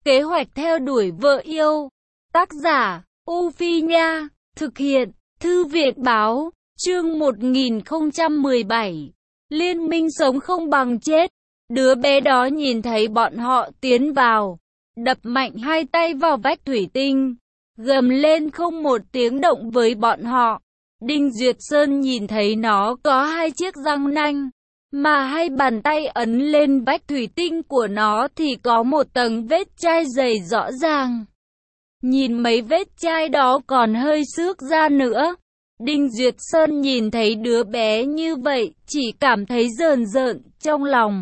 Kế hoạch theo đuổi vợ yêu. Tác giả, U Phi Nha. Thực hiện, Thư viện Báo. Chương 1017. Liên minh sống không bằng chết. Đứa bé đó nhìn thấy bọn họ tiến vào, đập mạnh hai tay vào vách thủy tinh, gầm lên không một tiếng động với bọn họ. Đinh Duyệt Sơn nhìn thấy nó có hai chiếc răng nanh, mà hai bàn tay ấn lên vách thủy tinh của nó thì có một tầng vết chai dày rõ ràng. Nhìn mấy vết chai đó còn hơi xước ra nữa. Đinh Duyệt Sơn nhìn thấy đứa bé như vậy, chỉ cảm thấy rờn rợn trong lòng.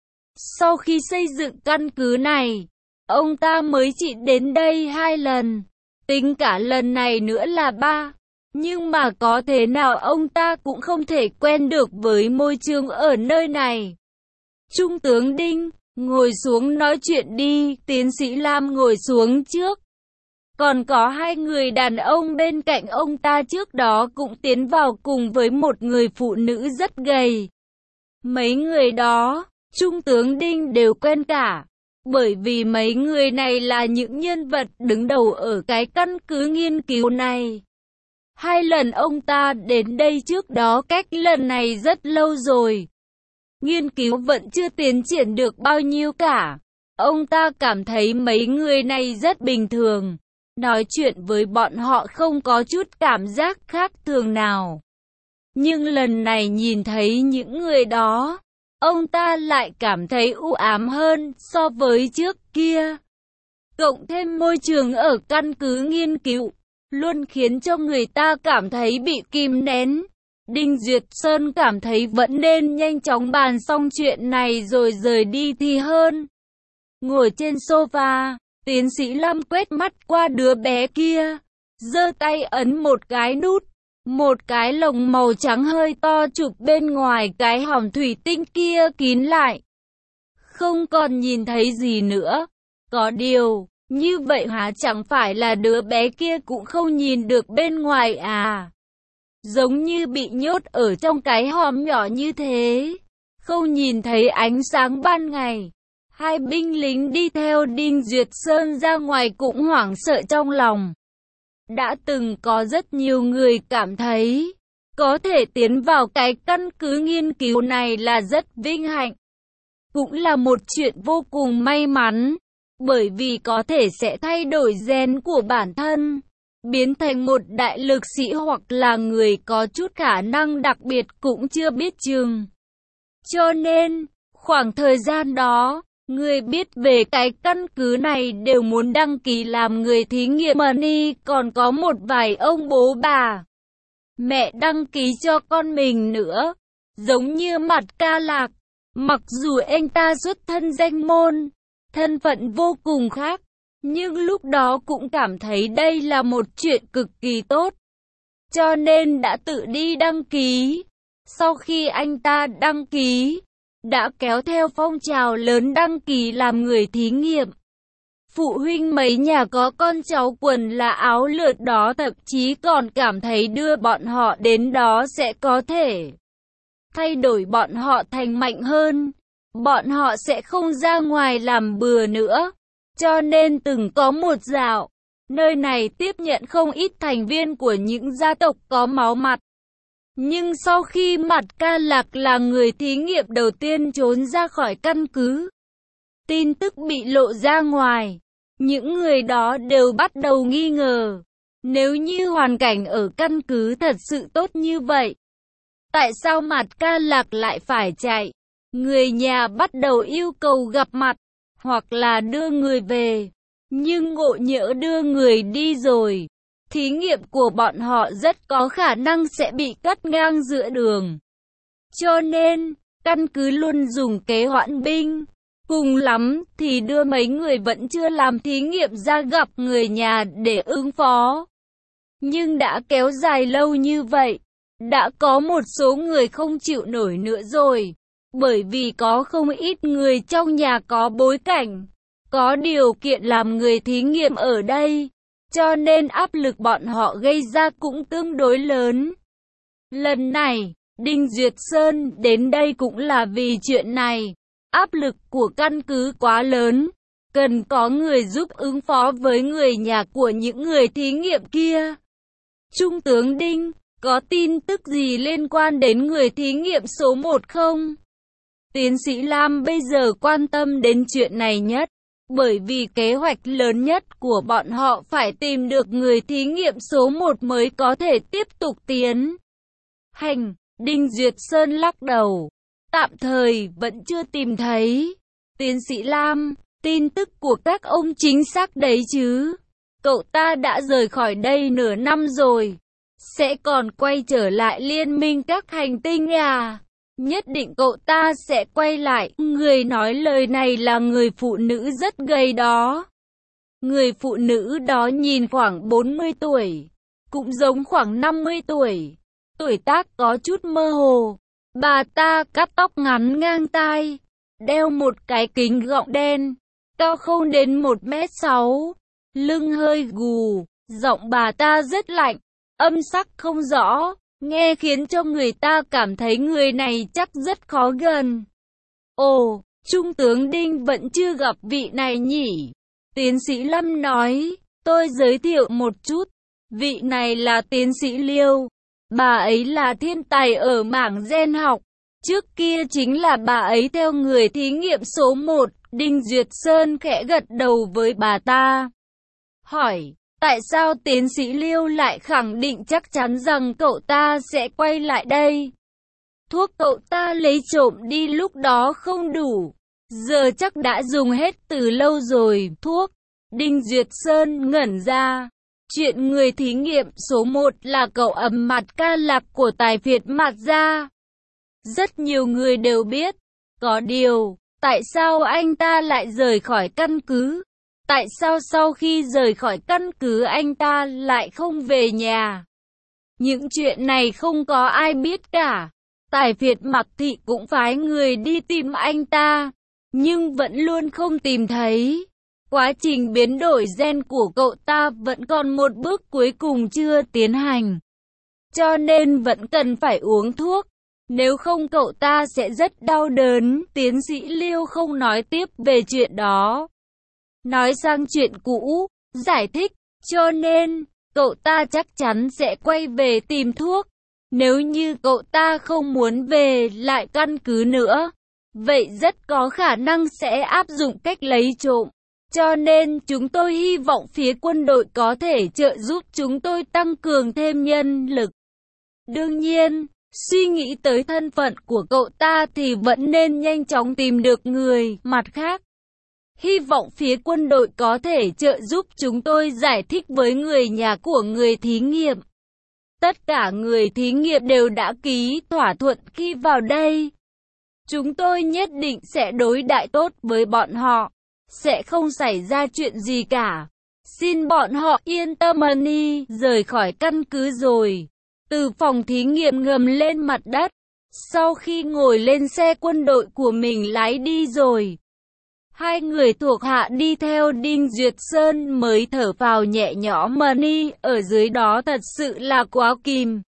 Sau khi xây dựng căn cứ này, ông ta mới chỉ đến đây 2 lần, tính cả lần này nữa là 3. Nhưng mà có thế nào ông ta cũng không thể quen được với môi trường ở nơi này. Trung tướng Đinh, ngồi xuống nói chuyện đi, tiến sĩ Lam ngồi xuống trước. Còn có 2 người đàn ông bên cạnh ông ta trước đó cũng tiến vào cùng với một người phụ nữ rất gầy. Mấy người đó, Trung tướng Đinh đều quen cả, bởi vì mấy người này là những nhân vật đứng đầu ở cái căn cứ nghiên cứu này. 2 lần ông ta đến đây trước đó cách lần này rất lâu rồi. Nghiên cứu vẫn chưa tiến triển được bao nhiêu cả. Ông ta cảm thấy mấy người này rất bình thường. Nói chuyện với bọn họ không có chút cảm giác khác thường nào. Nhưng lần này nhìn thấy những người đó, ông ta lại cảm thấy u ám hơn so với trước kia. Cộng thêm môi trường ở căn cứ nghiên cứu, luôn khiến cho người ta cảm thấy bị kìm nén. Đinh Duyệt Sơn cảm thấy vẫn nên nhanh chóng bàn xong chuyện này rồi rời đi thì hơn. Ngồi trên sofa, tiến sĩ Lâm quét mắt qua đứa bé kia, giơ tay ấn một cái nút. Một cái lồng màu trắng hơi to chụp bên ngoài cái hòm thủy tinh kia kín lại. Không còn nhìn thấy gì nữa. Có điều, như vậy hả, chẳng phải là đứa bé kia cũng không nhìn được bên ngoài à? Giống như bị nhốt ở trong cái hòm nhỏ như thế, không nhìn thấy ánh sáng ban ngày. 2 binh lính đi theo Đinh Duyệt Sơn ra ngoài cũng hoảng sợ trong lòng. Đã từng có rất nhiều người cảm thấy có thể tiến vào cái căn cứ nghiên cứu này là rất vinh hạnh. Cũng là một chuyện vô cùng may mắn, bởi vì có thể sẽ thay đổi gen của bản thân, biến thành một đại lực sĩ hoặc là người có chút khả năng đặc biệt cũng chưa biết chừng. Cho nên, khoảng thời gian đó, người biết về cái căn cứ này đều muốn đăng ký làm người thí nghiệm money, còn có một vài ông bố bà mẹ đăng ký cho con mình nữa. Giống như Mặt Ca Lạc, mặc dù anh ta xuất thân danh môn, thân phận vô cùng khác, nhưng lúc đó cũng cảm thấy đây là một chuyện cực kỳ tốt, cho nên đã tự đi đăng ký. Sau khi anh ta đăng ký, đã kéo theo phong trào lớn đăng ký làm người thí nghiệm. Phụ huynh mấy nhà có con cháu quần là áo lượt đó thậm chí còn cảm thấy đưa bọn họ đến đó sẽ có thể thay đổi bọn họ thành mạnh hơn. Bọn họ sẽ không ra ngoài làm bừa nữa. Cho nên từng có một dạo, nơi này tiếp nhận không ít thành viên của những gia tộc có máu mặt. Nhưng sau khi Mặt Ca Lạc là người thí nghiệm đầu tiên trốn ra khỏi căn cứ, tin tức bị lộ ra ngoài, những người đó đều bắt đầu nghi ngờ. Nếu như hoàn cảnh ở căn cứ thật sự tốt như vậy, tại sao Mặt Ca Lạc lại phải chạy? Người nhà bắt đầu yêu cầu gặp mặt, hoặc là đưa người về. Nhưng ngộ nhỡ đưa người đi rồi, thí nghiệm của bọn họ rất có khả năng sẽ bị cắt ngang giữa đường. Cho nên, căn cứ luôn dùng kế hoãn binh. Cùng lắm thì đưa mấy người vẫn chưa làm thí nghiệm ra gặp người nhà để ứng phó. Nhưng đã kéo dài lâu như vậy, đã có một số người không chịu nổi nữa rồi. Bởi vì có không ít người trong nhà có bối cảnh, có điều kiện làm người thí nghiệm ở đây, cho nên áp lực bọn họ gây ra cũng tương đối lớn. Lần này, Đinh Duyệt Sơn đến đây cũng là vì chuyện này. Áp lực của căn cứ quá lớn, cần có người giúp ứng phó với người nhà của những người thí nghiệm kia. Trung tướng Đinh, có tin tức gì liên quan đến người thí nghiệm số 1 không? Tiến sĩ Lam bây giờ quan tâm đến chuyện này nhất, bởi vì kế hoạch lớn nhất của bọn họ phải tìm được người thí nghiệm số 1 mới có thể tiếp tục tiến hành. Đinh Duyệt Sơn lắc đầu, tạm thời vẫn chưa tìm thấy. Tiến sĩ Lam, tin tức của các ông chính xác đấy chứ? Cậu ta đã rời khỏi đây nửa năm rồi, sẽ còn quay trở lại liên minh các hành tinh à? Nhất định cậu ta sẽ quay lại. Người nói lời này là người phụ nữ rất gầy đó. Người phụ nữ đó nhìn khoảng 40 tuổi, cũng giống khoảng 50 tuổi. Tuổi tác có chút mơ hồ. Bà ta cắt tóc ngắn ngang tai, đeo một cái kính gọng đen, cao không đến 1m6, lưng hơi gù, giọng bà ta rất lạnh, âm sắc không rõ, nghe khiến cho người ta cảm thấy người này chắc rất khó gần. Ồ, Trung tướng Đinh vẫn chưa gặp vị này nhỉ? Tiến sĩ Lâm nói, tôi giới thiệu một chút, vị này là tiến sĩ Liêu. Bà ấy là thiên tài ở mảng gen học. Trước kia chính là bà ấy theo người thí nghiệm số 1. Đinh Duyệt Sơn khẽ gật đầu với bà ta. Hỏi, tại sao tiến sĩ Liêu lại khẳng định chắc chắn rằng cậu ta sẽ quay lại đây? Thuốc cậu ta lấy trộm đi lúc đó không đủ, giờ chắc đã dùng hết từ lâu rồi. Thuốc? Đinh Duyệt Sơn ngẩn ra. Chuyện người thí nghiệm số 1 là cậu ấm mặt ca lạc của tài phiệt Mạt Gia. Rất nhiều người đều biết. Có điều, tại sao anh ta lại rời khỏi căn cứ? Tại sao sau khi rời khỏi căn cứ anh ta lại không về nhà? Những chuyện này không có ai biết cả. Tài phiệt Mạc Thị cũng phái người đi tìm anh ta, nhưng vẫn luôn không tìm thấy. Quá trình biến đổi gen của cậu ta vẫn còn một bước cuối cùng chưa tiến hành, cho nên vẫn cần phải uống thuốc, nếu không cậu ta sẽ rất đau đớn. Tiến sĩ Liêu không nói tiếp về chuyện đó, nói sang chuyện cũ, giải thích, cho nên cậu ta chắc chắn sẽ quay về tìm thuốc. Nếu như cậu ta không muốn về lại căn cứ nữa, vậy rất có khả năng sẽ áp dụng cách lấy trộm. Cho nên chúng tôi hy vọng phía quân đội có thể trợ giúp chúng tôi tăng cường thêm nhân lực. Đương nhiên, suy nghĩ tới thân phận của cậu ta thì vẫn nên nhanh chóng tìm được người. Mặt khác, hy vọng phía quân đội có thể trợ giúp chúng tôi giải thích với người nhà của người thí nghiệm. Tất cả người thí nghiệm đều đã ký thỏa thuận khi vào đây. Chúng tôi nhất định sẽ đối đãi tốt với bọn họ, sẽ không xảy ra chuyện gì cả. Xin bọn họ yên tâm. Money rời khỏi căn cứ rồi, từ phòng thí nghiệm ngầm lên mặt đất. Sau khi ngồi lên xe quân đội của mình lái đi rồi, hai người thuộc hạ đi theo Đinh Duyệt Sơn mới thở phào nhẹ nhõm. Money ở dưới đó thật sự là quá kìm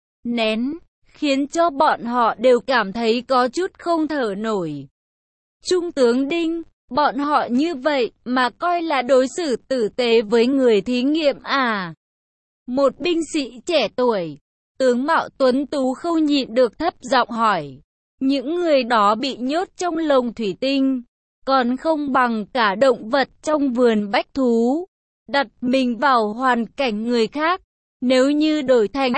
nén, khiến cho bọn họ đều cảm thấy có chút không thở nổi. Trung tướng Đinh, bọn họ như vậy mà coi là đối xử tử tế với người thí nghiệm à? Một binh sĩ trẻ tuổi, tướng mạo tuấn tú không nhịn được thấp giọng hỏi. Những người đó bị nhốt trong lồng thủy tinh, còn không bằng cả động vật trong vườn bách thú. Đặt mình vào hoàn cảnh người khác, nếu như đổi thành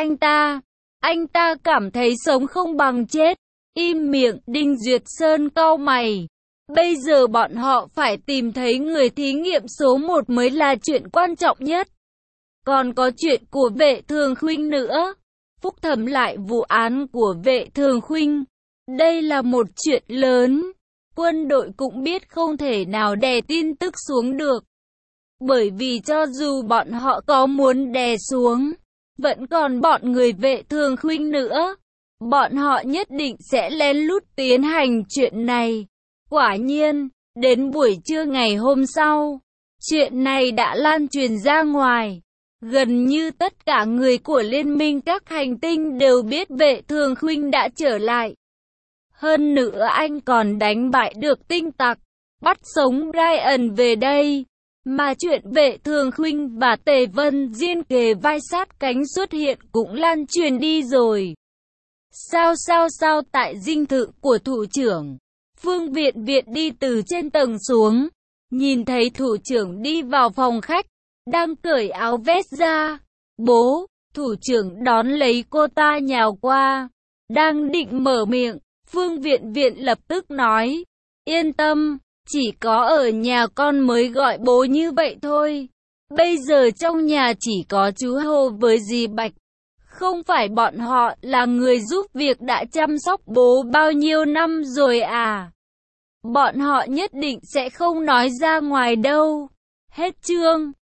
anh ta cảm thấy sống không bằng chết. Im miệng. Đinh Duyệt Sơn cau mày. Bây giờ bọn họ phải tìm thấy người thí nghiệm số 1 mới là chuyện quan trọng nhất. Còn có chuyện của Vệ Thường Khuynh nữa. Phúc thẩm lại vụ án của Vệ Thường Khuynh. Đây là một chuyện lớn. Quân đội cũng biết không thể nào đè tin tức xuống được. Bởi vì cho dù bọn họ có muốn đè xuống, vẫn còn bọn người Vệ Thường Khuynh nữa. Bọn họ nhất định sẽ lén lút tiến hành chuyện này. Quả nhiên, đến buổi trưa ngày hôm sau, chuyện này đã lan truyền ra ngoài. Gần như tất cả người của Liên minh các hành tinh đều biết Vệ Thường Khuynh đã trở lại. Hơn nữa anh còn đánh bại được Tinh Tặc. bắt sống Brian về đây. Mà chuyện Vệ Thường Khuynh và Tề Vân Diên kề vai sát cánh xuất hiện cũng lan truyền đi rồi. Sao tại dinh thự của thủ trưởng, Phương Viện Viện đi từ trên tầng xuống, nhìn thấy thủ trưởng đi vào phòng khách, đang cởi áo vest ra. Bố, thủ trưởng đón lấy cô ta nhào qua, đang định mở miệng, Phương Viện Viện lập tức nói, yên tâm, chỉ có ở nhà con mới gọi bố như vậy thôi. Bây giờ trong nhà chỉ có chú Hồ với dì Bạch. Không phải bọn họ là người giúp việc đã chăm sóc bố bao nhiêu năm rồi à? Bọn họ nhất định sẽ không nói ra ngoài đâu. Hết chương.